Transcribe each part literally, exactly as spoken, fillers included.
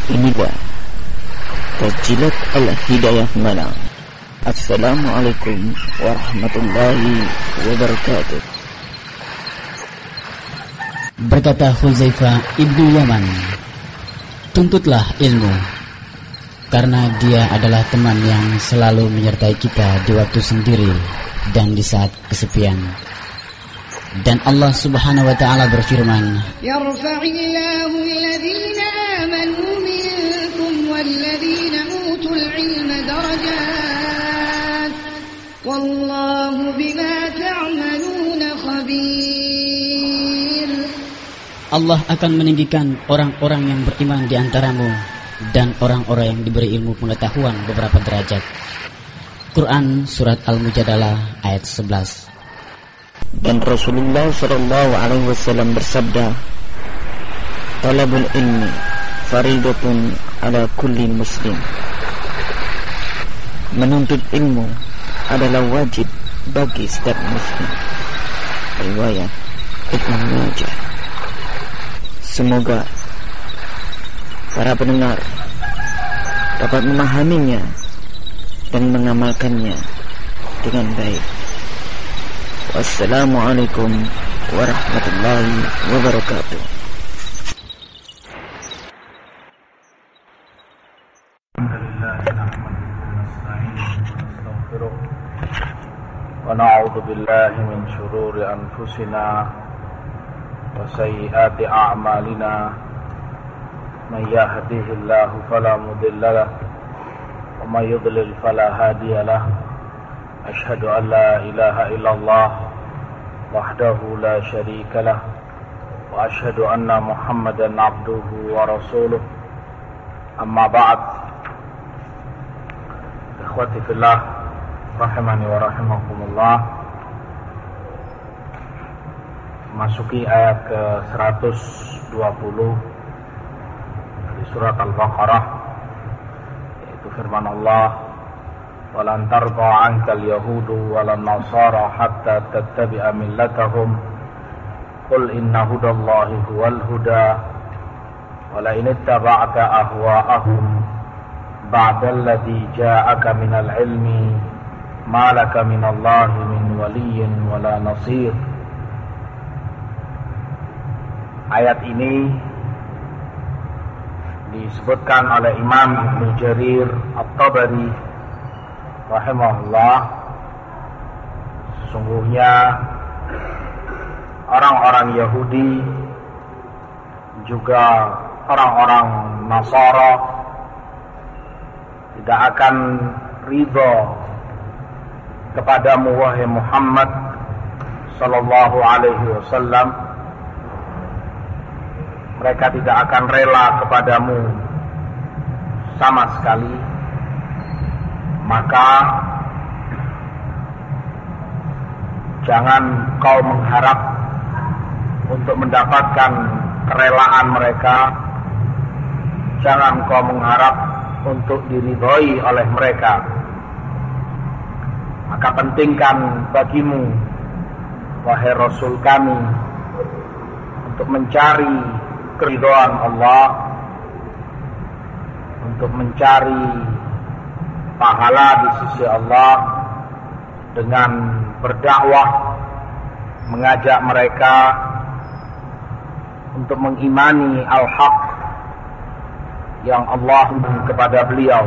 Inilah Tajilat Al-Hidayah Malam. Assalamualaikum warahmatullahi wabarakatuh. Berkata Huzaifah ibnu Yaman, tuntutlah ilmu, karena dia adalah teman yang selalu menyertai kita di waktu sendiri dan di saat kesepian. Dan Allah Subhanahu wa taala berfirman, Yarfa'illahu alladhina amanu minkum walladhina utul ilma darajat wallahu bima ta'maluna khabir. Allah akan meninggikan orang-orang yang beriman di antaramu dan orang-orang yang diberi ilmu pengetahuan beberapa derajat. Quran Surat Al-Mujadalah ayat sebelas. Dan Rasulullah sallallahu alaihi wasallam bersabda, talabul ilmi faridatun ala kulli muslim. Menuntut ilmu adalah wajib bagi setiap muslim. Riwayat Ibnu Majah. Semoga para pendengar dapat memahaminya dan mengamalkannya dengan baik. Wassalamualaikum warahmatullahi wabarakatuh. Wa na'udzu billahi min shururi anfusina wa sayyiati a'malina. Man yahdihillahu fala mudilla lahu wa may yudlil fala hadiya lahu. Ashhadu an la ilaha illallah wahdahu la syarika lah wa ashhadu anna Muhammadan abduhu wa rasuluh. Amma ba'd. Ikhwati fillah rahimani wa rahimakumullah. Masuki ayat ke seratus dua puluh di surat Al-Baqarah, yaitu firman Allah, walan tarda ankal yahudu walan nasara hatta tattabi'a millatahum qul inna hudallahi huwal huda wala in ittaba'ta ahwa'ahum ba'da alladhi ja'aka minal ilmi ma laka minallahi min waliyyin wala nasir. Ayat ini disebutkan oleh Imam Ibnu Jarir At-Tabari rahimahullah, sesungguhnya orang-orang Yahudi juga orang-orang Nasara tidak akan ridho kepadamu wahai Muhammad sallallahu alaihi wasallam. Mereka tidak akan rela kepadamu sama sekali. Maka jangan kau mengharap untuk mendapatkan kerelaan mereka. Jangan kau mengharap untuk diridhoi oleh mereka. Maka pentingkan bagimu wahai Rasul kami untuk mencari keridhaan Allah, untuk mencari pahala di sisi Allah dengan berdakwah, mengajak mereka untuk mengimani al-haq yang Allah beri kepada beliau.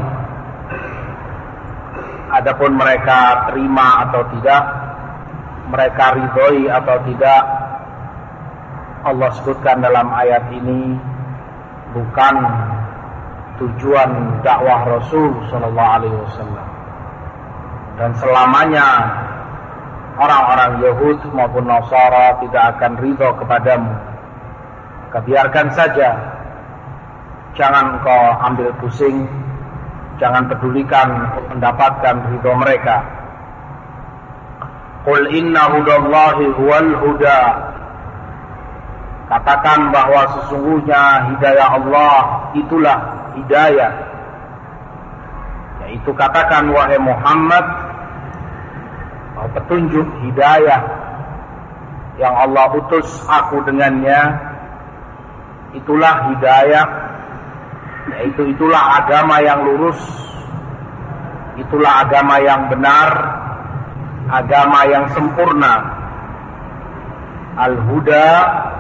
Adapun mereka terima atau tidak, mereka ridhoi atau tidak, Allah sebutkan dalam ayat ini bukan tujuan dakwah Rasul sallallahu alaihi wasallam. Dan selamanya orang-orang Yahud maupun Nasara tidak akan ridho kepadamu. Maka biarkan saja, jangan kau ambil pusing, jangan pedulikan untuk mendapatkan ridho mereka. Qul inna hudallahi huwal huda. Katakan bahwa sesungguhnya hidayah Allah itulah hidayah. Yaitu katakan wahai Muhammad, bahwa petunjuk hidayah yang Allah utus aku dengannya, itulah hidayah yaitu itulah agama yang lurus, itulah agama yang benar, agama yang sempurna. Al-huda,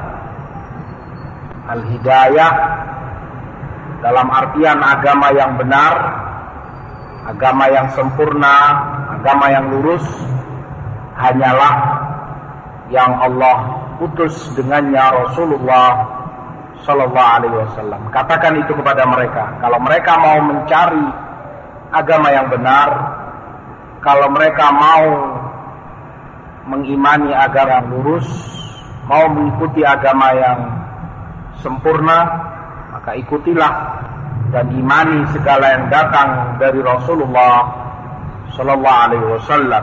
al-hidayah, dalam artian agama yang benar, agama yang sempurna, agama yang lurus, hanyalah yang Allah utus dengannya Rasulullah Sallallahu Alaihi Wasallam. Katakan itu kepada mereka. Kalau mereka mau mencari agama yang benar, kalau mereka mau mengimani agama yang lurus, mau mengikuti agama yang sempurna, maka ikutilah dan imani segala yang datang dari Rasulullah Sallallahu Alaihi Wasallam.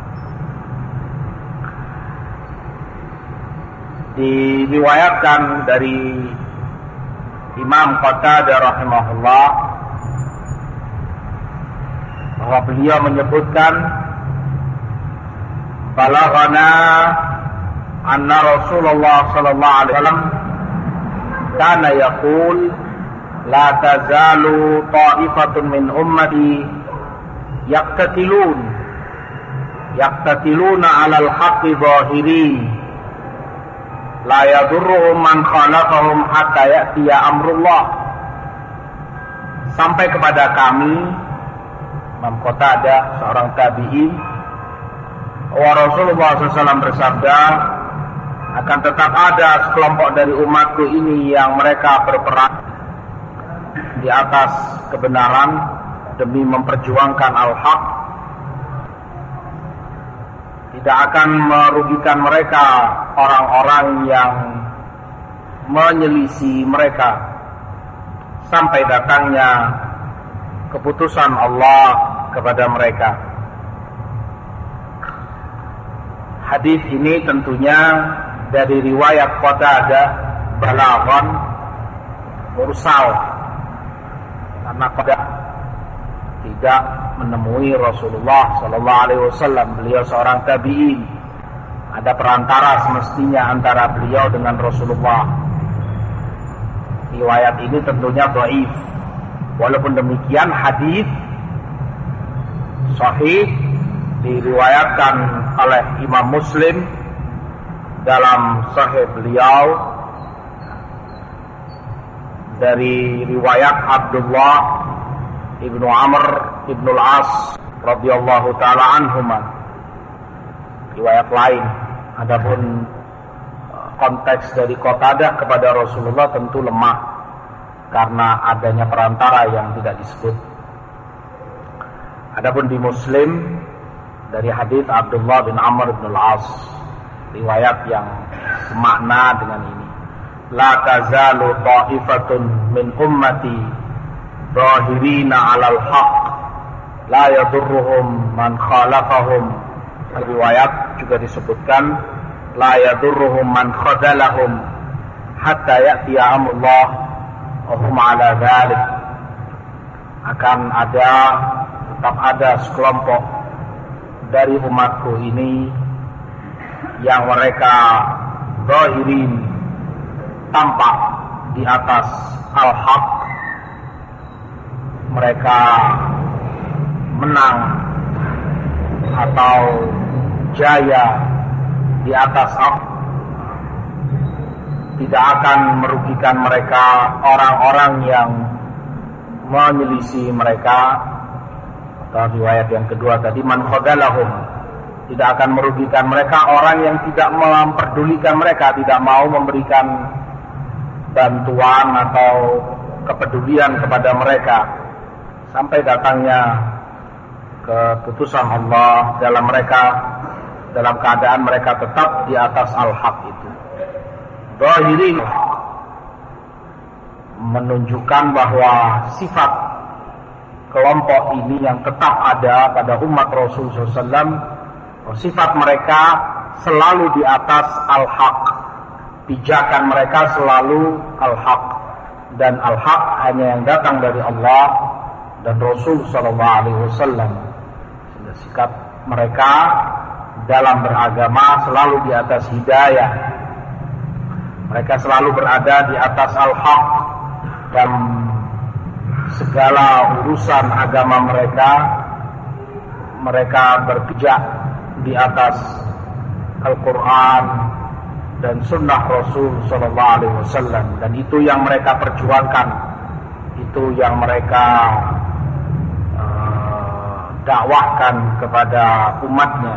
Diriwayatkan dari Imam Qatadah rahimahullah bahwa beliau menyebutkan, balaghana anna Rasulullah sallallahu alaihi wasallam kana yaqul la tazalu ta'ifatun min ummati yaqtatilun yaqtatiluna 'alal haqqi zahirin la yadurruhum man khalafahum hatta ya'tiya amrullah. Sampai kepada kami, Imam Qatadah, seorang tabi'in, wa Rasulullah shallallahu alaihi wasallam bersabda, akan tetap ada sekelompok dari umatku ini yang mereka berperang di atas kebenaran demi memperjuangkan al-haq. Tidak akan merugikan mereka orang-orang yang menyelisih mereka sampai datangnya keputusan Allah kepada mereka. Hadis ini tentunya dari riwayat Qatadah balaghan mursal, karena Qatadah tidak menemui Rasulullah Sallallahu Alaihi Wasallam. Beliau seorang tabi'in, ada perantara semestinya antara beliau dengan Rasulullah. Riwayat ini tentunya dhaif. Walaupun demikian hadis sahih diriwayatkan oleh Imam Muslim dalam sahih beliau dari riwayat Abdullah ibnu Amr ibnu Al-As radhiyallahu taala anhuma. Riwayat lain. Adapun konteks dari Qatadah kepada Rasulullah tentu lemah karena adanya perantara yang tidak disebut. Adapun di Muslim dari hadis Abdullah bin Amr bin Al-As, riwayat yang semakna dengan ini. La tazalu ta'ifatun min ummati zahirina 'alal haqq la yadurruhum man khalafahum. Riwayat juga disebutkan la yadurruhum man khadalahum hatta ya'tiya amrullah wa hum 'ala dzalik. Akan ada, tetap ada sekelompok dari umatku ini yang mereka zahirin, tampak di atas al-haq, mereka menang atau jaya di atas hak, tidak akan merugikan mereka orang-orang yang menyelisih mereka. Atau riwayat yang kedua tadi, man khadalahum, tidak akan merugikan mereka orang yang tidak memperdulikan mereka, tidak mau memberikan bantuan atau kepedulian kepada mereka sampai datangnya keputusan Allah dalam mereka, dalam keadaan mereka tetap di atas al-haq itu. Zahirin menunjukkan bahwa sifat kelompok ini yang tetap ada pada umat Rasulullah shallallahu alaihi wasallam, sifat mereka selalu di atas al-haq, pijakan mereka selalu al-haq, dan al-haq hanya yang datang dari Allah dan Rasul sallallahu alaihi wasallam. Sikap mereka dalam beragama selalu di atas hidayah. Mereka selalu berada di atas al-haq dan segala urusan agama mereka, mereka berpijak di atas Al-Quran dan Sunnah Rasul Sallallahu Alaihi Wasallam, dan itu yang mereka perjuangkan, itu yang mereka uh, dakwahkan kepada umatnya.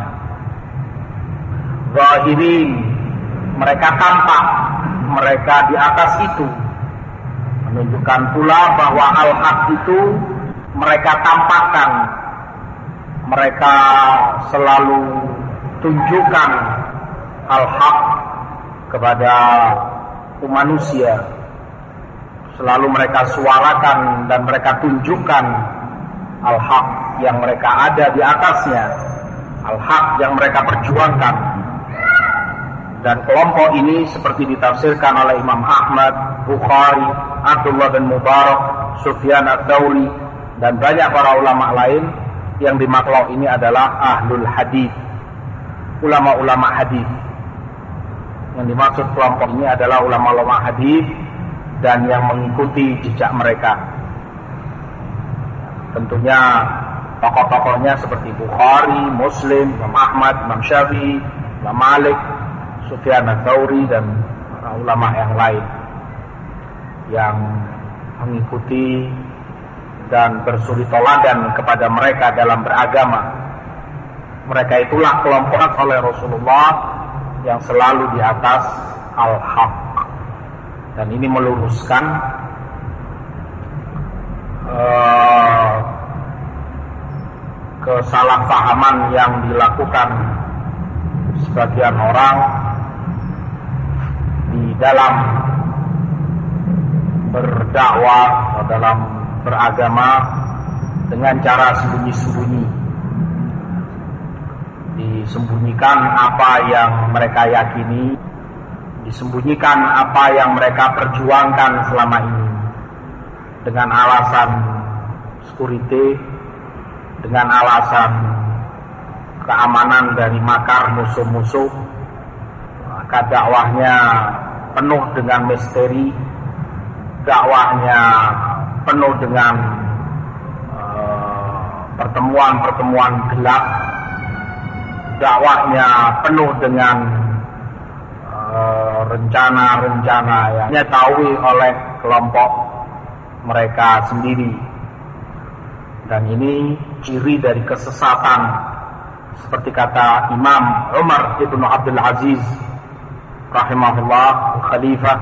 Zahirin, mereka tampak, mereka di atas itu, menunjukkan pula bahwa al-haq itu mereka tampakkan, mereka selalu tunjukkan al-haq kepada manusia, selalu mereka suarakan dan mereka tunjukkan al-haq yang mereka ada di atasnya, al-haq yang mereka perjuangkan. Dan kelompok ini seperti ditafsirkan oleh Imam Ahmad, Bukhari, Abdullah bin Mubarak, Sufyan ats-Tsauri, dan banyak para ulama lain, yang dimaksud ini adalah ahlul hadis, ulama-ulama hadis. Yang dimaksud kelompok ini adalah ulama-ulama hadis dan yang mengikuti jejak mereka. Tentunya tokoh-tokohnya seperti Bukhari, Muslim, Imam Ahmad, Imam Syafi'i, Imam Malik, Sufyan ats-Tsauri, dan para ulama yang lain yang mengikuti dan bersuri toladan kepada mereka dalam beragama. Mereka itulah kelompok oleh Rasulullah yang selalu di atas al-haq. Dan ini meluruskan uh, kesalahpahaman yang dilakukan sebagian orang di dalam berdakwah atau dalam beragama dengan cara sembunyi-sembunyi, disembunyikan apa yang mereka yakini, disembunyikan apa yang mereka perjuangkan selama ini dengan alasan security, dengan alasan keamanan dari makar musuh-musuh. Maka dakwahnya penuh dengan misteri, dakwahnya penuh dengan uh, pertemuan-pertemuan gelap, dakwahnya penuh dengan uh, rencana-rencana yang diketahui oleh kelompok mereka sendiri. Dan ini ciri dari kesesatan, seperti kata Imam Umar ibn Abdul Aziz rahimahullah, khalifah,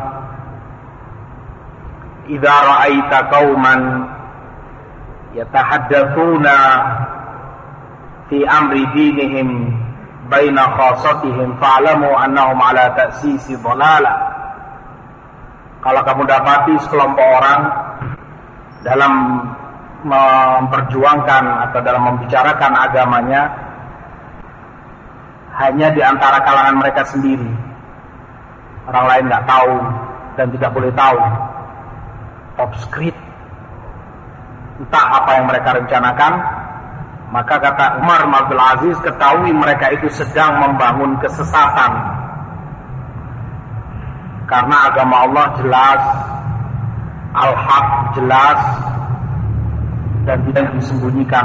"Idza ra'aita qauman yatahaddatsuna fi amri dinihim baina khassatihim fa'lamu annahum ala ta'sisi dhalalah." Kalau kamu dapati sekelompok orang dalam memperjuangkan atau dalam membicarakan agamanya hanya di antara kalangan mereka sendiri, orang lain nggak tahu dan tidak boleh tahu, top secret, entah apa yang mereka rencanakan, maka kata Umar bin Abdul Aziz, ketahui mereka itu sedang membangun kesesatan. Karena agama Allah jelas, al-haq jelas, dan tidak disembunyikan.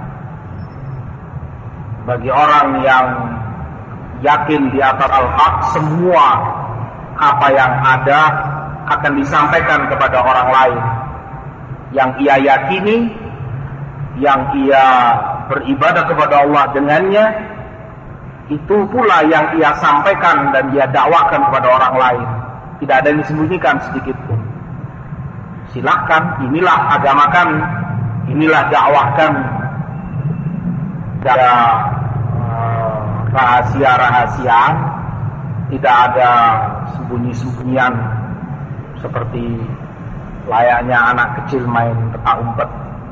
Bagi orang yang yakin di atas al-haq, semua apa yang ada akan disampaikan kepada orang lain yang ia yakini, yang ia beribadah kepada Allah dengannya. Itu pula yang ia sampaikan dan ia dakwahkan kepada orang lain. Tidak ada yang disembunyikan sedikit pun. Silahkan, inilah agama kami, inilah dakwah kami. Tidak ada uh, rahasia-rahasiaan, tidak ada sembunyi-sembunyian seperti layaknya anak kecil main petak umpet.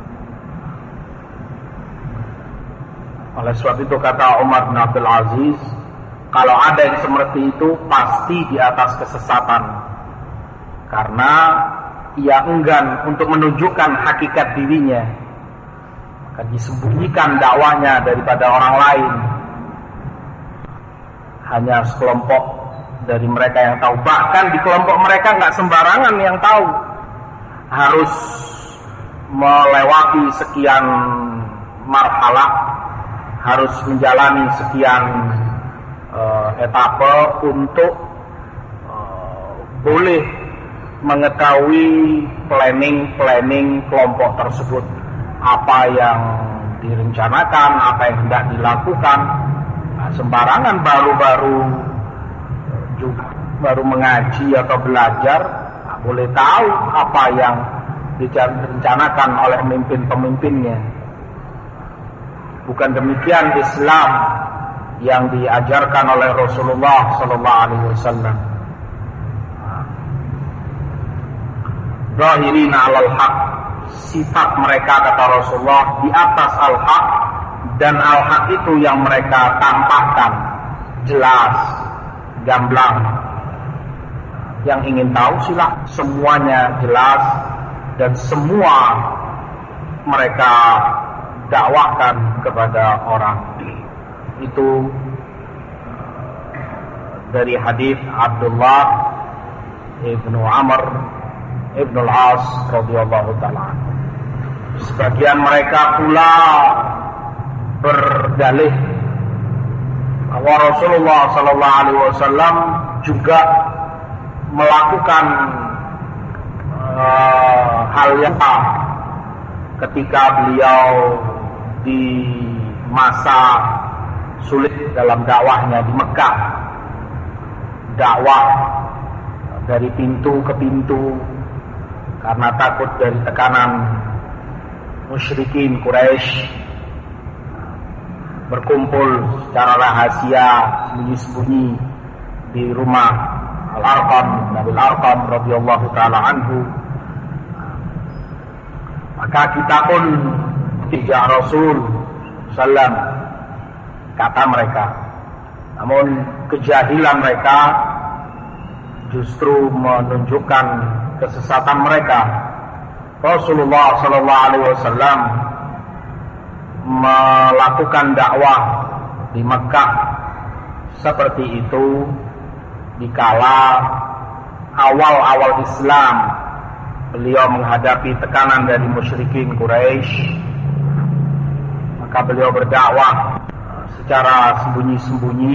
Oleh sebab itu kata Umar bin Abdul Aziz, kalau ada yang seperti itu pasti di atas kesesatan, karena ia enggan untuk menunjukkan hakikat dirinya, maka disembunyikan dakwahnya daripada orang lain. Hanya sekelompok dari mereka yang tahu. Bahkan di kelompok mereka nggak sembarangan yang tahu, harus melewati sekian marhalah, harus menjalani sekian uh, etape untuk uh, boleh mengetahui planning-planning kelompok tersebut, apa yang direncanakan, apa yang hendak dilakukan. Nah, sembarangan baru-baru juga baru mengaji atau belajar, nah, boleh tahu apa yang direncanakan oleh pemimpin-pemimpinnya. Bukan demikian Islam yang diajarkan oleh Rasulullah sallallahu alaihi wasallam. Zahirina 'alal haq, sifat mereka kata Rasulullah di atas al-haq, dan al-haq itu yang mereka tampakkan jelas, gamblang. Yang ingin tahu sila, semuanya jelas dan semua mereka dakwahkan kepada orang. Itu dari hadis Abdullah ibnu Amr ibnu al-As radhiyallahu taala. Sebagian mereka pula berdalih bahwa Rasulullah sallallahu alaihi wasallam juga melakukan uh, hal yang sama ketika beliau di masa sulit dalam dakwahnya di Mekah. Dakwah dari pintu ke pintu karena takut dari tekanan musyrikin Quraisy, berkumpul secara rahasia sembunyi-sembunyi di rumah Al-Arqam, Nabi Al-Arqam radhiyallahu taala anhu. Maka kita pun tidak Rasul sallam, kata mereka. Namun kejahilan mereka justru menunjukkan kesesatan mereka. Rasulullah sallallahu alaihi wasallam melakukan dakwah di Mekah seperti itu dikala awal-awal Islam beliau menghadapi tekanan dari musyrikin Quraisy. Maka beliau berdakwah secara sembunyi-sembunyi,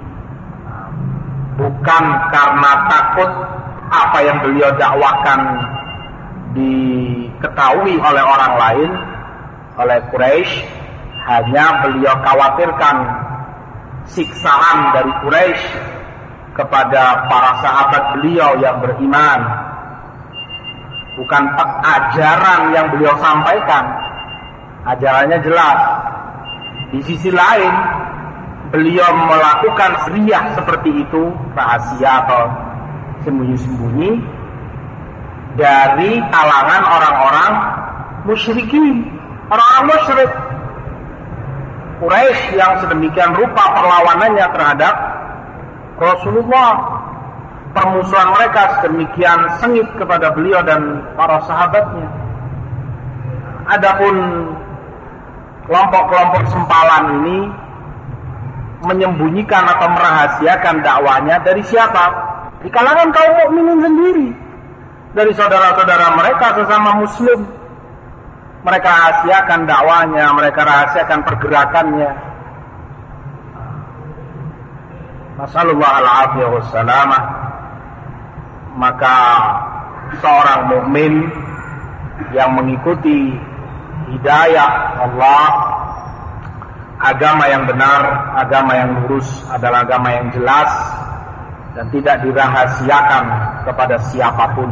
bukan karena takut apa yang beliau dakwahkan diketahui oleh orang lain, oleh Quraisy. Hanya beliau khawatirkan siksaan dari Quraisy kepada para sahabat beliau yang beriman. Bukan ajaran yang beliau sampaikan, ajarannya jelas. Di sisi lain, beliau melakukan riya seperti itu, rahasia atau sembunyi-sembunyi, dari kalangan orang-orang musyrikin, orang-orang musyrik Quraisy yang sedemikian rupa perlawanannya terhadap Rasulullah. Permusuhan mereka sedemikian sengit kepada beliau dan para sahabatnya. Adapun kelompok-kelompok sempalan ini menyembunyikan atau merahasiakan dakwahnya dari siapa? Di kalangan kaum mukminin sendiri, dari saudara-saudara mereka sesama muslim. Mereka rahasiakan dakwahnya, mereka rahasiakan pergerakannya. Nasallallahu al-afiyah wassalamah. Maka seorang mukmin yang mengikuti hidayah Allah, agama yang benar, agama yang lurus adalah agama yang jelas dan tidak dirahasiakan kepada siapapun.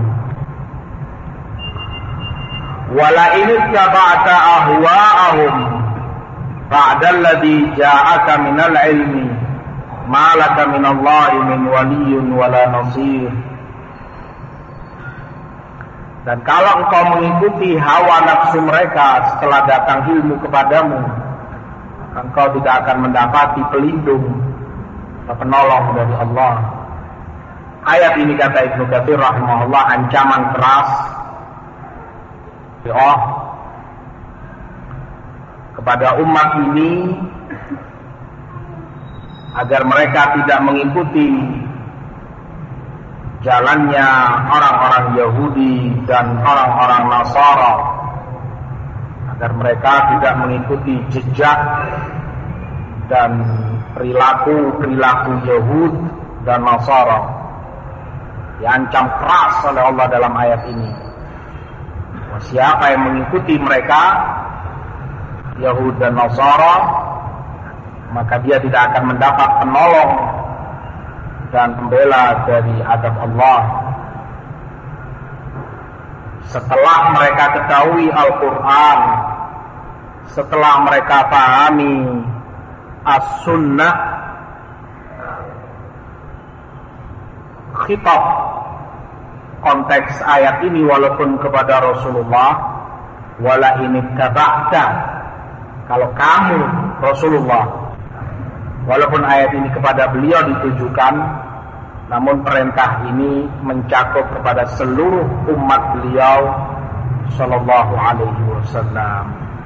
Wala in ittaba'ta ahwa'ahum ba'da alladhi ja'aka minal ilmi ma laka minallahi min waliyyin wala nasir. Dan kalau engkau mengikuti hawa nafsu mereka setelah datang ilmu kepadamu, engkau tidak akan mendapati pelindung atau penolong dari Allah. Ayat ini kata Ibnu Katsir rahimahullah ancaman keras Allah kepada umat ini agar mereka tidak mengikuti jalannya orang-orang Yahudi dan orang-orang Nasara agar mereka tidak mengikuti jejak dan perilaku-perilaku Yahud dan Nasara. Diancam keras oleh Allah dalam ayat ini. Siapa yang mengikuti mereka, Yahud dan Nasara, maka dia tidak akan mendapat penolong dan pembela dari azab Allah. Setelah mereka ketahui Al-Quran, setelah mereka pahami As-Sunnah, khitab konteks ayat ini walaupun kepada Rasulullah, wala ini taba'ta, kalau kamu Rasulullah, walaupun ayat ini kepada beliau ditujukan, namun perintah ini mencakup kepada seluruh umat beliau sallallahu alaihi wasallam.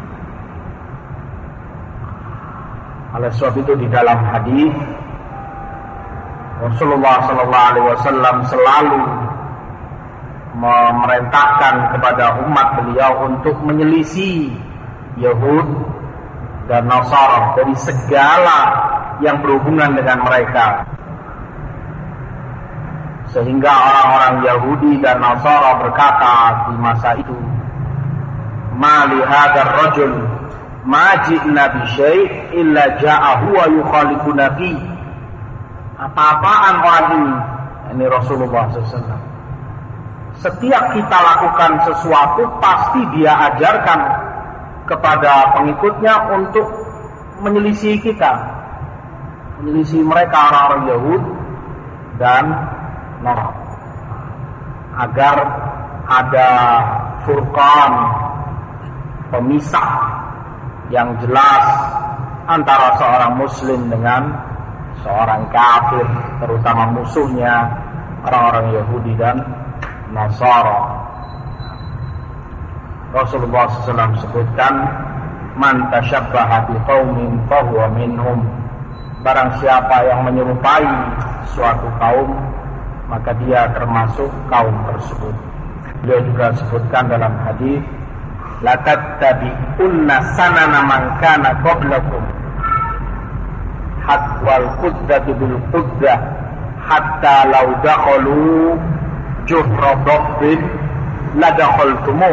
Oleh sebab itu di dalam hadis Rasulullah sallallahu alaihi wasallam selalu memerintahkan kepada umat beliau untuk menyelisih Yahud dan Nasara dari segala yang berhubungan dengan mereka, sehingga orang-orang Yahudi dan Nasara berkata di masa itu, ma li hadzal rajul ma ji'na bi syai' illa ja'a huwa yukhalifuna fi. Apa-apaan orang ini, ini Rasulullah sallallahu alaihi wasallam. Setiap kita lakukan sesuatu, pasti dia ajarkan kepada pengikutnya untuk menyelisih kita, menyelisih mereka orang-orang Yahud dan Nasara, agar ada furqan, pemisah yang jelas antara seorang muslim dengan seorang kafir, terutama musuhnya orang-orang Yahudi dan Nasara. Rasulullah sallallahu alaihi wasallam sebutkan, man tashabbaha biqaumin fahuwa minhum. Barang siapa yang menyerupai suatu kaum, maka dia termasuk kaum tersebut. Beliau juga sebutkan dalam hadis, la tattabi'unna sanana man kana qablakum hatwal quddatu bil quddah hatta law dakhalu juhra dhabbin la dakhaltumuh.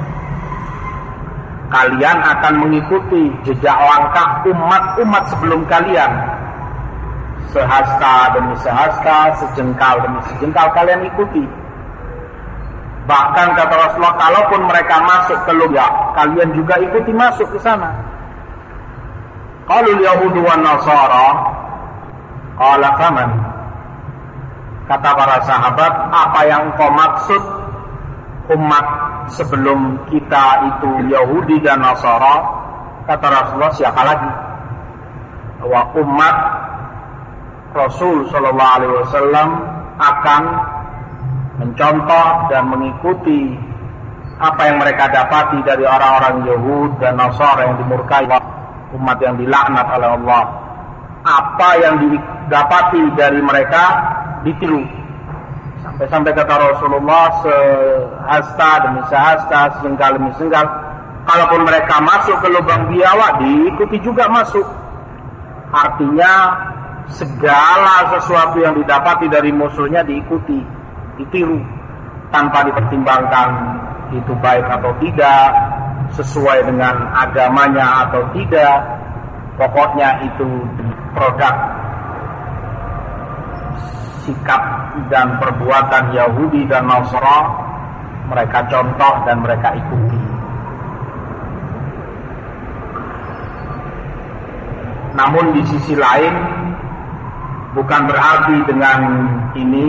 Kalian akan mengikuti jejak langkah umat-umat sebelum kalian, sehasta demi sehasta, sejengkal demi sejengkal kalian ikuti. Bahkan kata Rasulullah, kalaupun mereka masuk ke lubang, kalian juga ikuti masuk ke sana. Qalul Yahudu wan Nasara, qala faman. Kata para sahabat, apa yang kau maksud umat sebelum kita itu Yahudi dan Nasara? Kata Rasulullah, siapa lagi? Wa umat Rasul sallallahu alaihi wasallam akan mencontoh dan mengikuti apa yang mereka dapati dari orang-orang Yahud dan Nasara yang dimurkai, umat yang dilaknat oleh Allah. Apa yang didapati dari mereka ditiru. Sampai-sampai kata Rasulullah, sehasta demi sehasta, sejengkal demi sejengkal, kalaupun mereka masuk ke lubang biawak, diikuti juga masuk. Artinya segala sesuatu yang didapati dari musuhnya diikuti, ditiru, tanpa dipertimbangkan itu baik atau tidak, sesuai dengan agamanya atau tidak. Pokoknya itu produk sikap dan perbuatan Yahudi dan Nasara, mereka contoh dan mereka ikuti. Namun di sisi lain, bukan berarti dengan ini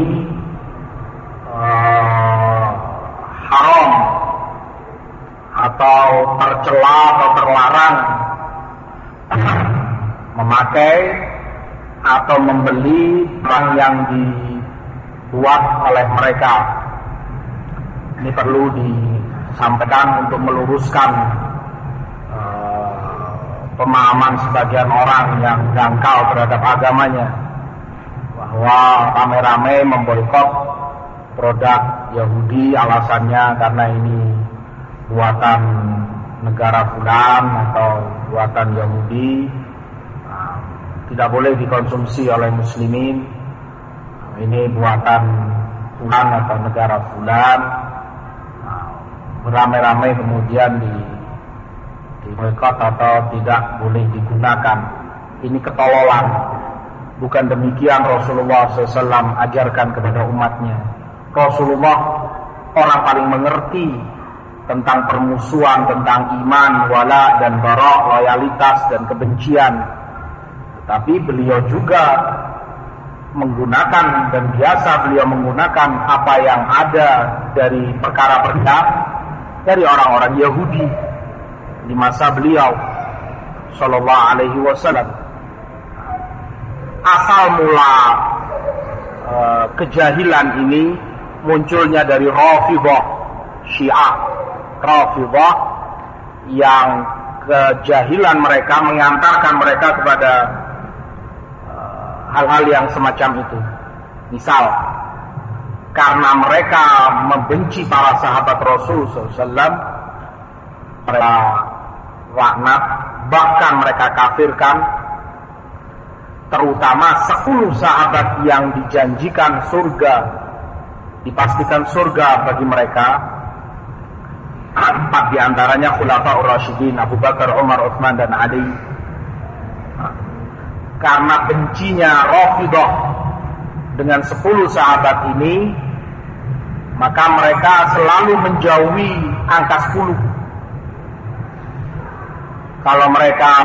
uh, haram atau tercela atau terlarang memakai atau membeli barang yang dibuat oleh mereka. Ini perlu disampaikan untuk meluruskan uh, pemahaman sebagian orang yang dangkal terhadap agamanya, bahwa rame-rame memboikot produk Yahudi alasannya karena ini buatan negara fulan atau buatan Yahudi, nah, tidak boleh dikonsumsi oleh muslimin. Nah, ini buatan fulan atau negara fulan. Nah, beramai-ramai kemudian di diboikot atau tidak boleh digunakan. Ini ketololan. Bukan demikian Rasulullah shallallahu alaihi wasallam ajarkan kepada umatnya. Rasulullah orang paling mengerti tentang permusuhan, tentang iman, wala dan bara, loyalitas dan kebencian. Tetapi beliau juga menggunakan dan biasa beliau menggunakan apa yang ada dari perkara-perkara dari orang-orang Yahudi di masa beliau sallallahu alaihi wasallam. Asal mula e, kejahilan ini munculnya dari Rafidhah Syiah. Rafidhah yang kejahilan mereka mengantarkan mereka kepada e, hal-hal yang semacam itu. Misal, karena mereka membenci para sahabat Rasul sallallahu alaihi wasallam, mereka laknat, bahkan mereka kafirkan, terutama sepuluh sahabat yang dijanjikan surga, dipastikan surga bagi mereka. Empat diantaranya Khulafaur Rasyidin, Abu Bakar, Umar, Utsman dan Ali. Karena bencinya Rafidhah dengan sepuluh sahabat ini, maka mereka selalu menjauhi angka sepuluh. Kalau mereka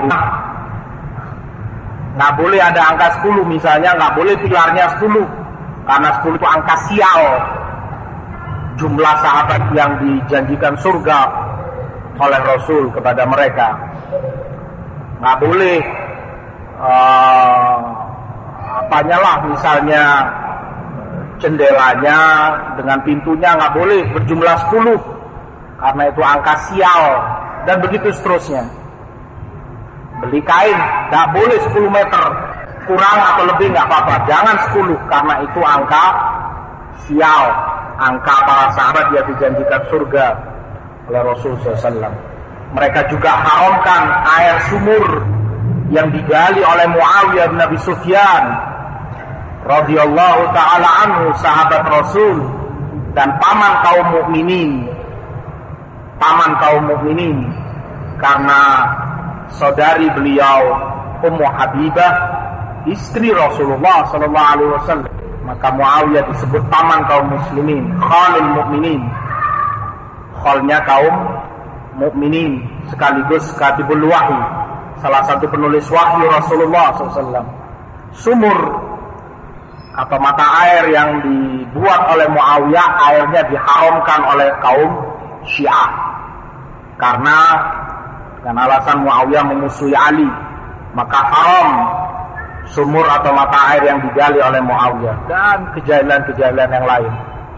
nggak boleh ada angka sepuluh, misalnya nggak boleh pilarnya sepuluh, karena sepuluh itu angka sial. Jumlah sahabat yang dijanjikan surga oleh Rasul kepada mereka. Nggak boleh uh, apanya lah, misalnya jendelanya dengan pintunya nggak boleh berjumlah sepuluh, karena itu angka sial, dan begitu seterusnya. Beli kain, nggak boleh sepuluh meter, kurang atau lebih nggak apa-apa, jangan sepuluh, karena itu angka sial, angka para sahabat yang dijanjikan surga oleh Rasul sallallahu alaihi wasallam. Mereka juga haramkan air sumur yang digali oleh Muawiyah bin Abi Sufyan radhiyallahu taala anhu, sahabat Rasul dan paman kaum mukminin, paman kaum mukminin, karena saudari beliau Ummu Habibah istri Rasulullah sallallahu alaihi wasallam, maka Muawiyah disebut paman kaum muslimin, khalul mukminin, khalnya kaum mukminin, sekaligus katibul wahyi, salah satu penulis wahyu Rasulullah sallallahu alaihi wasallam. Sumur atau mata air yang dibuat oleh Muawiyah, airnya diharamkan oleh kaum Syiah karena karena alasan Muawiyah memusuhi Ali, maka haram sumur atau mata air yang digali oleh Muawiyah, dan kejadian-kejadian yang lain.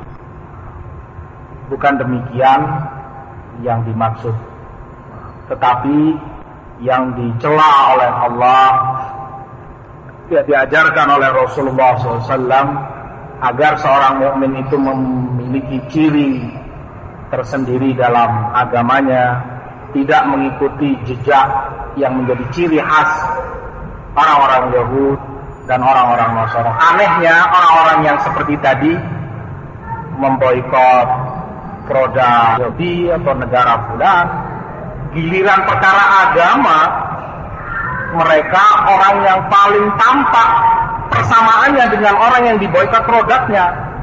Bukan demikian yang dimaksud, tetapi yang dicela oleh Allah, ya, diajarkan oleh Rasulullah shallallahu alaihi wasallam agar seorang mukmin itu memiliki ciri tersendiri dalam agamanya, tidak mengikuti jejak yang menjadi ciri khas orang-orang Yahud dan orang-orang Nasrani. Anehnya orang-orang yang seperti tadi memboikot produk Yahudi atau negara fulan, giliran perkara agama mereka orang yang paling tampak persamaannya dengan orang yang diboikot produknya.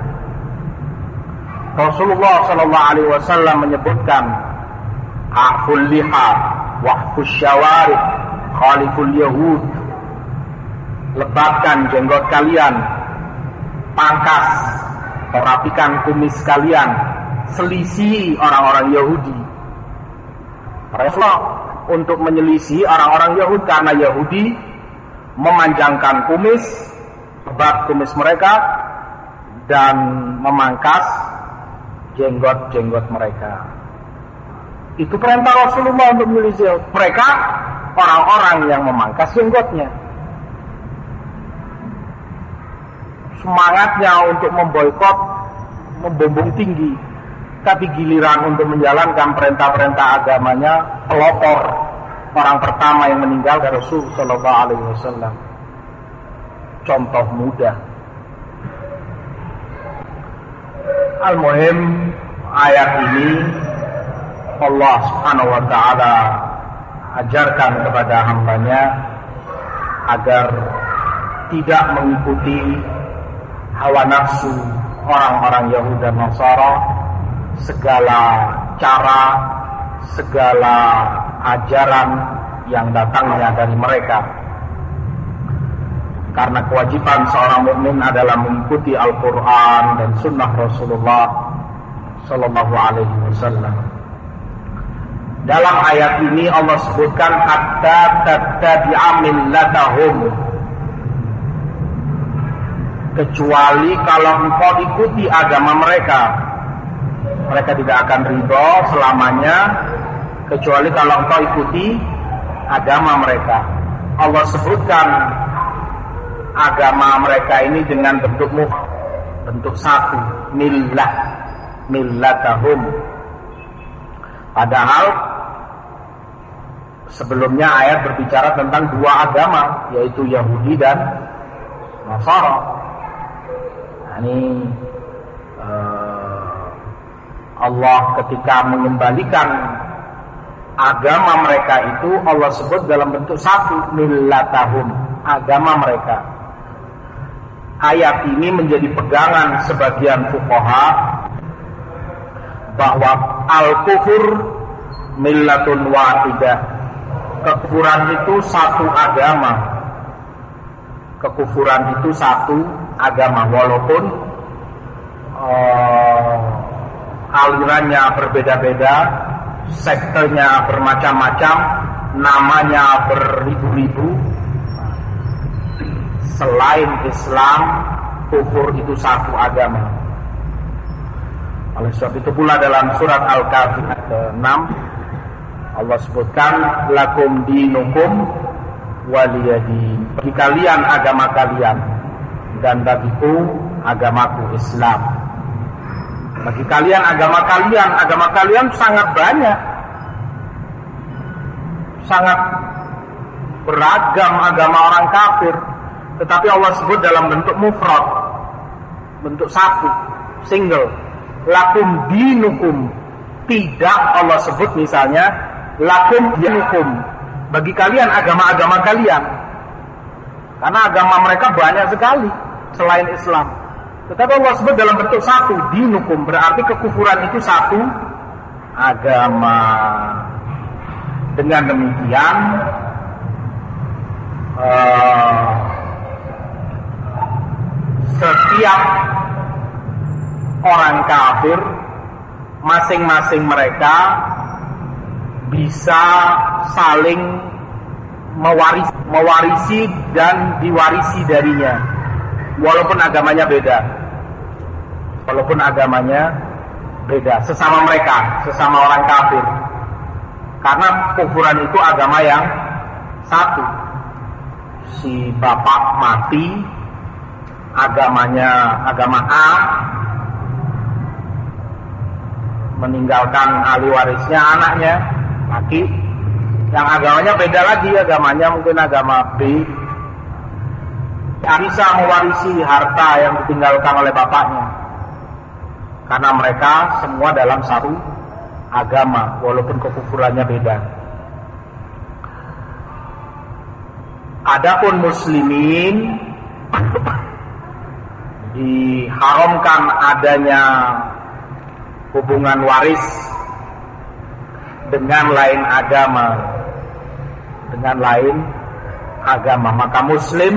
Rasulullah sallallahu alaihi wasallam menyebutkan, "A'ful liha wahfus syawarib khaliful yahud." Lebatkan jenggot kalian, pangkas, rapikan kumis kalian, selisih orang-orang Yahudi. Rasulullah untuk menyelisih orang-orang Yahudi, karena Yahudi memanjangkan kumis, lebat kumis mereka, dan memangkas jenggot-jenggot mereka. Itu perintah Rasulullah untuk menyelisih mereka, orang-orang yang memangkas jenggotnya. Semangatnya untuk memboikot membumbung tinggi, tapi giliran untuk menjalankan perintah-perintah agamanya pelopor, orang pertama yang meninggal dari Rasul Sallallahu Alaihi Wasallam. Contoh mudah. Al-Muhim, ayat ini Allah Subhanahu Wa Taala ajarkan kepada hambanya agar tidak mengikuti hawa nafsu orang-orang Yahudi dan Nasara, segala cara, segala ajaran yang datangnya dari mereka. Karena kewajiban seorang mukmin adalah mengikuti Al-Quran dan Sunnah Rasulullah Sallallahu Alaihi Wasallam. Dalam ayat ini Allah sebutkan hatta tattabi'a millatahum, kecuali kalau engkau ikuti agama mereka. Mereka tidak akan ridho selamanya kecuali kalau engkau ikuti agama mereka. Allah sebutkan agama mereka ini dengan bentuk mufrad, bentuk satu, millah, millatahum. Padahal sebelumnya ayat berbicara tentang dua agama, yaitu Yahudi dan Nasara. Nah, ini uh, Allah ketika mengembalikan agama mereka itu Allah sebut dalam bentuk satu, millatahum, agama mereka. Ayat ini menjadi pegangan sebagian fuqaha bahwa al-kufur millatun wahidah, kekufuran itu satu agama. Kekufuran itu satu agama, walaupun uh, alirannya berbeda-beda, sektenya bermacam-macam, namanya beribu-ribu. Selain Islam, kufur itu satu agama. Oleh sebab itu pula dalam surat Al-Kahfi ayat enam Allah sebutkan lakum dinukum waliyadin, bagi kalian agama kalian dan bagiku agamaku Islam. Bagi kalian agama kalian, agama kalian sangat banyak, sangat beragam agama orang kafir. Tetapi Allah sebut dalam bentuk mufrad, bentuk satu, single. Lakum dinukum, tidak Allah sebut misalnya lakum dinukum, bagi kalian agama-agama kalian. Karena agama mereka banyak sekali selain Islam. Tetapi Allah sebut dalam bentuk satu, dinukum, berarti kekufuran itu satu agama. Dengan demikian uh, setiap orang kafir, masing-masing mereka bisa saling mewarisi, mewarisi dan diwarisi darinya, walaupun agamanya beda, walaupun agamanya beda, sesama mereka, sesama orang kafir. Karena kufuran itu agama yang satu. Si bapak mati, agamanya agama A, meninggalkan ahli warisnya anaknya laki, yang agamanya beda lagi, agamanya mungkin agama B, bisa mewarisi harta yang ditinggalkan oleh bapaknya, karena mereka semua dalam satu agama walaupun kekufurannya beda. Adapun muslimin diharamkan adanya hubungan waris dengan lain agama, dengan lain agama. Maka muslim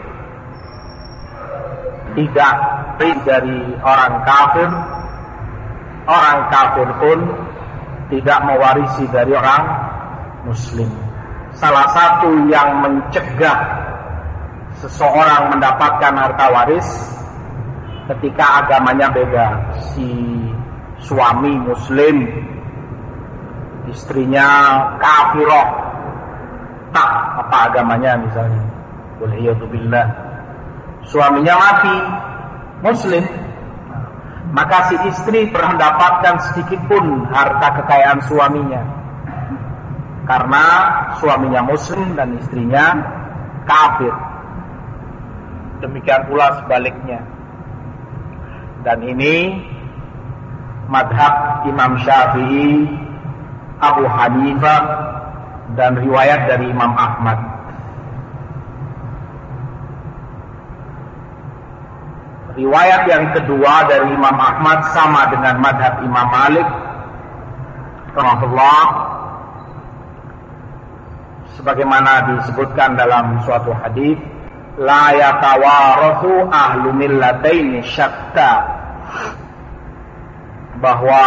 tidak dari orang kafir, orang kafir pun tidak mewarisi dari orang muslim. Salah satu yang mencegah seseorang mendapatkan harta waris ketika agamanya beda. Si suami muslim, istrinya kafirah, tak apa agamanya misalnya, waliyadzubillah, suaminya mati muslim, maka si istri pernah mendapatkan sedikit pun harta kekayaan suaminya, karena suaminya muslim dan istrinya kafir. Demikian pula sebaliknya. Dan ini madhab Imam Syafi'i, Abu Hanifah, dan riwayat dari Imam Ahmad. Riwayat yang kedua dari Imam Ahmad sama dengan madhab Imam Malik rahimahullah, sebagaimana disebutkan dalam suatu hadis, la yatawarathu ahlu millataini syatta, bahwa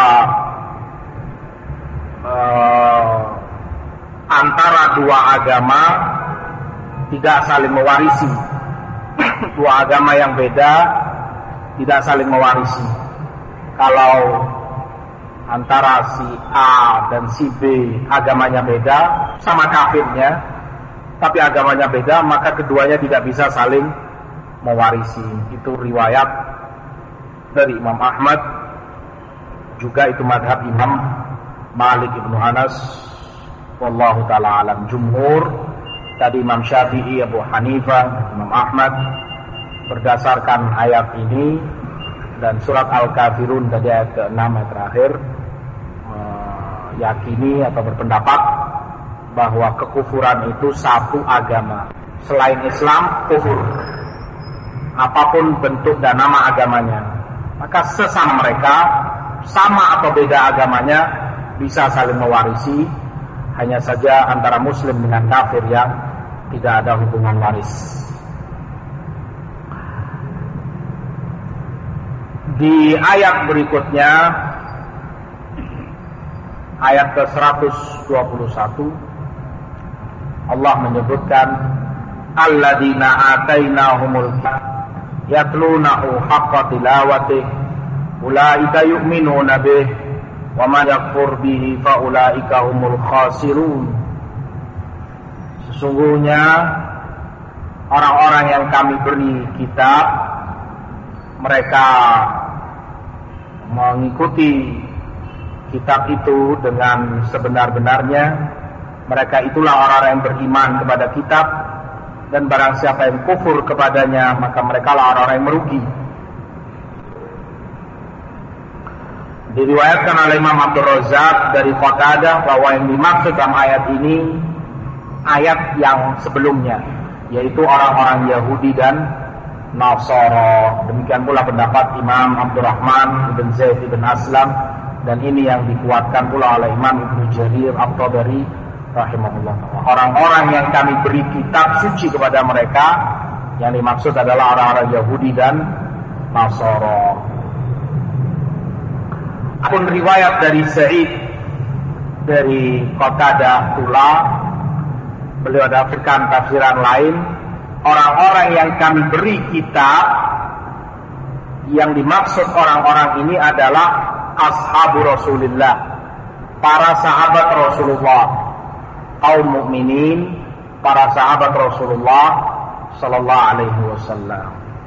uh, antara dua agama tidak saling mewarisi. Dua agama yang beda tidak saling mewarisi. Kalau antara si A dan si B agamanya beda, sama kafirnya, tapi agamanya beda, maka keduanya tidak bisa saling mewarisi. Itu riwayat dari Imam Ahmad, juga itu madhab Imam Malik ibnu Anas, wallahu ta'ala alam. Jumhur tadi Imam Syafi'i, Abu Hanifah, Imam Ahmad, berdasarkan ayat ini dan surat Al-Kafirun tadi ayat ke enam yang terakhir, meyakini atau berpendapat bahwa kekufuran itu satu agama. Selain Islam, kufur. Apapun bentuk dan nama agamanya, maka sesama mereka, sama atau beda agamanya, bisa saling mewarisi. Hanya saja antara muslim dengan kafir yang tidak ada hubungan waris. Di ayat berikutnya, ayat ke seratus dua puluh satu, Allah menyebutkan alladzina atainahumul kitab yatlunahu haqqa tilawatih ulaika yu'minuna bih wa man yakfur bihi fa ulaika humul khasirun. Sesungguhnya orang-orang yang kami beri kitab, mereka mengikuti kitab itu dengan sebenar-benarnya. Mereka itulah orang-orang yang beriman kepada kitab, dan barang siapa yang kufur kepadanya, maka mereka lah orang-orang yang merugi. Diriwayatkan oleh Imam Abdul Razak dari Qatadah bahwa yang dimaksud dalam ayat ini ayat yang sebelumnya, yaitu orang-orang Yahudi dan Nasara. Demikian pula pendapat Imam Abdurrahman ibn Zaid ibn Aslam, dan ini yang dikuatkan pula oleh Imam Ibnu Jarir At-Tabari rahimahullah. Orang-orang yang kami beri kitab suci kepada mereka, yang dimaksud adalah orang-orang Yahudi dan Nasara. Adapun riwayat dari Sa'id dari Qatadah pula, beliau dapatkan tafsiran lain. Orang-orang yang kami beri kitab, yang dimaksud orang-orang ini adalah ashabu Rasulullah, para sahabat Rasulullah, kaum mukminin, para sahabat Rasulullah sallallahu alaihi wasallam.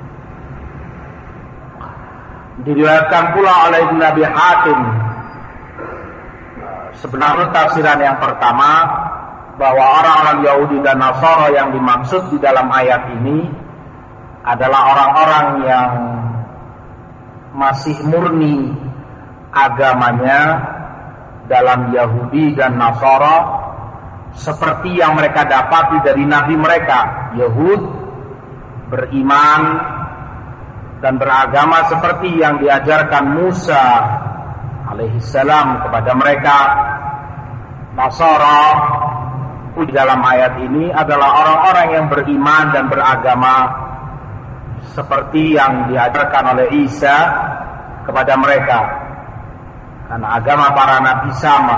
Diriwayatkan pula oleh Ibnu Abi Hatim, sebenarnya tafsiran yang pertama, bahwa orang-orang Yahudi dan Nasara yang dimaksud di dalam ayat ini adalah orang-orang yang masih murni agamanya dalam Yahudi dan Nasara, seperti yang mereka dapati dari nabi mereka. Yahud beriman dan beragama seperti yang diajarkan Musa alaihissalam kepada mereka. Nasara di dalam ayat ini adalah orang-orang yang beriman dan beragama seperti yang diajarkan oleh Isa kepada mereka, karena agama para nabi sama,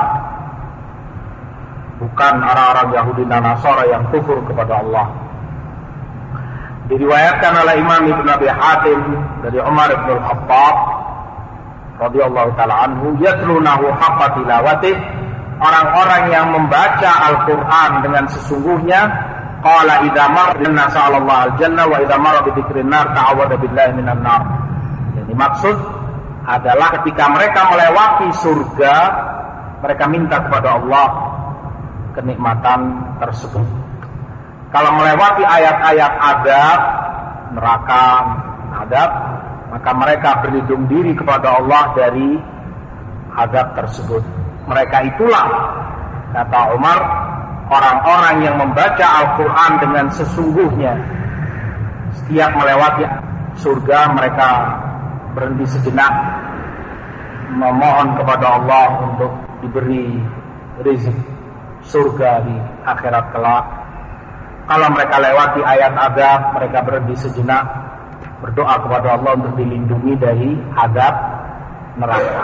bukan orang-orang Yahudi dan Nasara yang kufur kepada Allah. Diriwayatkan oleh Imam Ibnu Abi Hatim dari Umar bin Al-Khattab radhiyallahu taala anhu, yatlunahu haqqa tilawatih, orang-orang yang membaca Al-Quran dengan sesungguhnya. Qala idza marra sa'alallahu al-jannah wa idza marra bi dzikrin nar ta'awwadha billahi minan nar. Yang dimaksud adalah ketika mereka melewati surga, mereka minta kepada Allah kenikmatan tersebut. Kalau melewati ayat-ayat adab, neraka, adab, maka mereka berlindung diri kepada Allah dari adab tersebut. Mereka itulah, kata Umar, orang-orang yang membaca Al-Quran dengan sesungguhnya. Setiap melewati surga, mereka berhenti sejenak, memohon kepada Allah untuk diberi rezeki surga di akhirat kelak. Kalau mereka lewati ayat adab, mereka berhenti sejenak, berdoa kepada Allah untuk dilindungi dari adab neraka.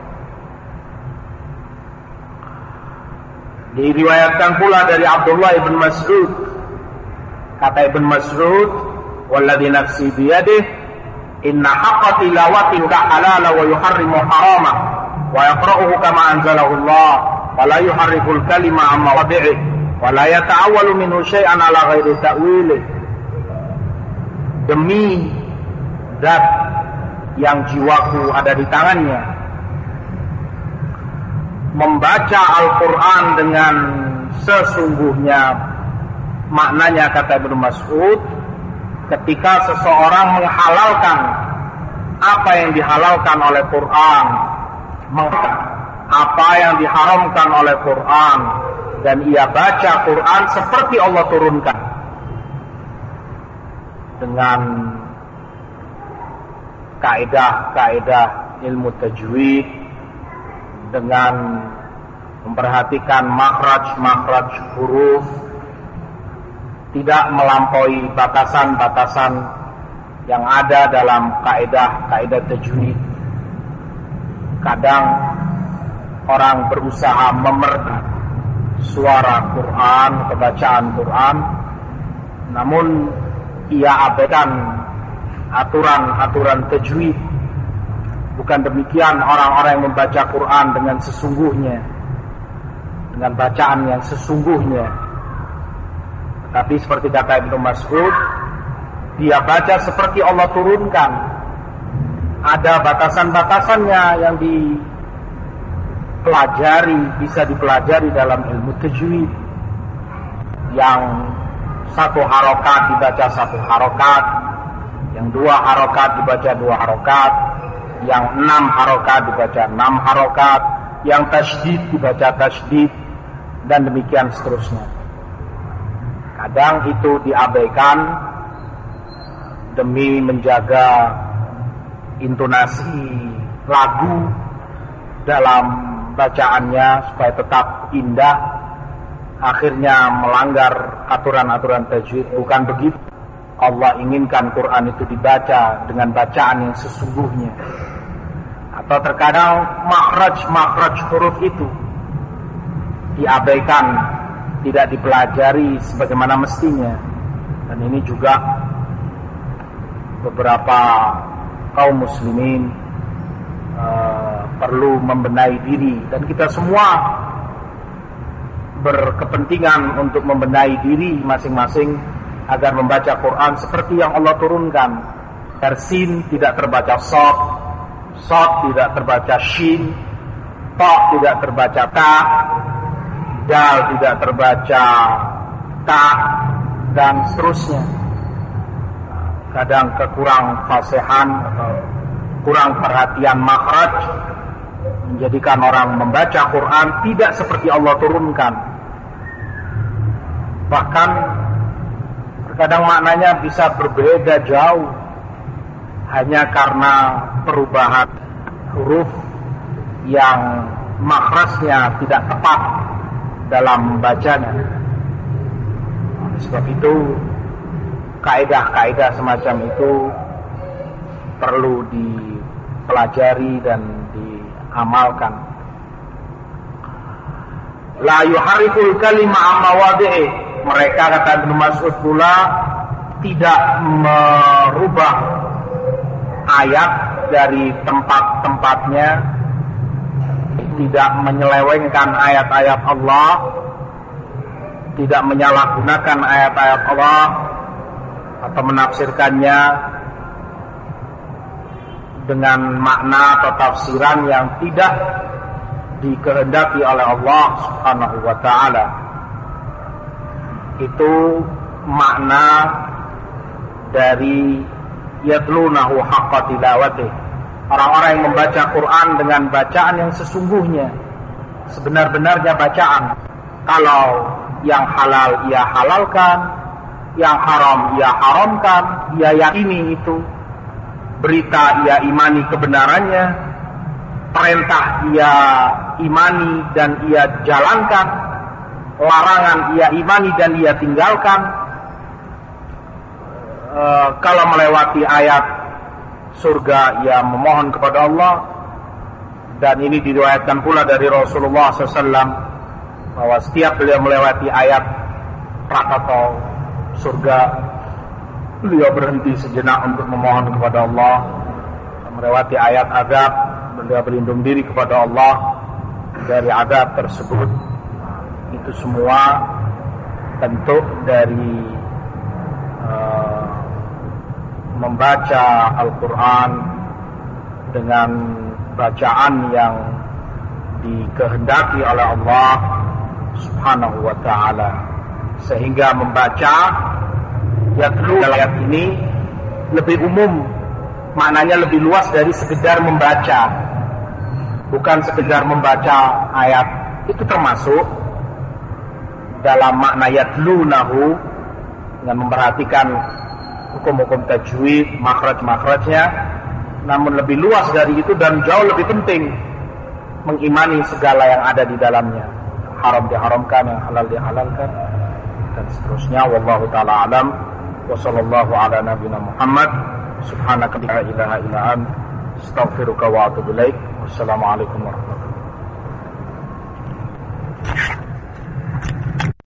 Diriwayatkan pula dari Abdullah ibn Mas'ud, kata ibn Mas'ud, walladzi nafsi biyadihi, inna haqqa tilawati halala wa yuharrimu harama wa yaqra'uhu kama anzalahu Allah wa la yuharriful kalima amma wadi'i wa la yata'awwalu minhu syai'an ala ghairi ta'wili. Demi zat yang jiwaku ada di tangannya, membaca Al-Quran dengan sesungguhnya maknanya, kata Ibnu Mas'ud, ketika seseorang menghalalkan apa yang dihalalkan oleh Quran, apa yang diharamkan oleh Quran, dan ia baca Quran seperti Allah turunkan dengan kaidah-kaidah ilmu tajwid, dengan memperhatikan makhraj-makhraj huruf, tidak melampaui batasan-batasan yang ada dalam kaidah-kaidah tajwid. Kadang orang berusaha memerda suara Quran, kebacaan Quran, namun ia abaikan aturan-aturan tajwid. Bukan demikian orang-orang yang membaca Quran dengan sesungguhnya, dengan bacaan yang sesungguhnya. Tapi seperti kata Ibnu Mas'ud, dia baca seperti Allah turunkan. Ada batasan-batasannya yang dipelajari, bisa dipelajari dalam ilmu tajwid. Yang satu harokat dibaca satu harokat, yang dua harokat dibaca dua harokat, yang enam harokat dibaca enam harokat, yang tasydid dibaca tasydid, dan demikian seterusnya. Kadang itu diabaikan demi menjaga intonasi lagu dalam bacaannya supaya tetap indah, akhirnya melanggar aturan-aturan tajwid. Bukan begitu. Allah inginkan Quran itu dibaca dengan bacaan yang sesungguhnya. Atau terkadang makhraj-makhraj huruf itu diabaikan, tidak dipelajari sebagaimana mestinya. Dan ini juga beberapa kaum muslimin uh, perlu membenahi diri, dan kita semua berkepentingan untuk membenahi diri masing-masing agar membaca Quran seperti yang Allah turunkan. Sin tidak terbaca sod, sod tidak terbaca shin, to tidak terbaca ta, dal tidak terbaca ta, dan seterusnya. Kadang kekurang fasihan atau kurang perhatian makhraj menjadikan orang membaca Quran tidak seperti Allah turunkan. Bahkan terkadang maknanya bisa berbeda jauh hanya karena perubahan huruf yang makhrajnya tidak tepat dalam bacanya. Sebab itu kaidah-kaidah semacam itu perlu dipelajari dan diamalkan. La yuharriful kalima amma wadi'i. Mereka, kata Ibnu Mas'ud pula, tidak merubah ayat dari tempat-tempatnya, tidak menyelewengkan ayat-ayat Allah, tidak menyalahgunakan ayat-ayat Allah atau menafsirkannya dengan makna atau tafsiran yang tidak dikehendaki oleh Allah Subhanahu wa taala. Itu makna dari yatlunahu haqqa tilawatih. Orang-orang yang membaca Quran dengan bacaan yang sesungguhnya, sebenar-benarnya bacaan. Kalau yang halal ia halalkan, yang haram ia haramkan, ia yakini itu. Berita ia imani kebenarannya, perintah ia imani dan ia jalankan, larangan ia imani dan ia tinggalkan. E, kalau melewati ayat surga ia memohon kepada Allah. Dan ini diriwayatkan pula dari Rasulullah shallallahu alaihi wasallam bahwa setiap beliau melewati ayat neraka atau surga, beliau berhenti sejenak untuk memohon kepada Allah. Melewati ayat azab, beliau berlindung diri kepada Allah dari azab tersebut. Itu semua bentuk dari uh, membaca Al-Quran dengan bacaan yang dikehendaki oleh Allah Subhanahu wa ta'ala, sehingga membaca yatlu dalam ayat ini lebih umum, maknanya lebih luas dari sekedar membaca. Bukan sekedar membaca ayat, itu termasuk dalam makna yatlunahu dengan memperhatikan hukum-hukum tajwid, makhraj-makhrajnya. Namun lebih luas dari itu dan jauh lebih penting mengimani segala yang ada di dalamnya. Haram diharamkan, yang halal dihalalkan, dan seterusnya. Wallahu ta'ala alam. Wa sallallahu ala nabiyina Muhammad. Subhanaka la ilaha illa anta, astaghfiruka wa atubu ilaik. Wassalamualaikum warahmatullahi wabarakatuh.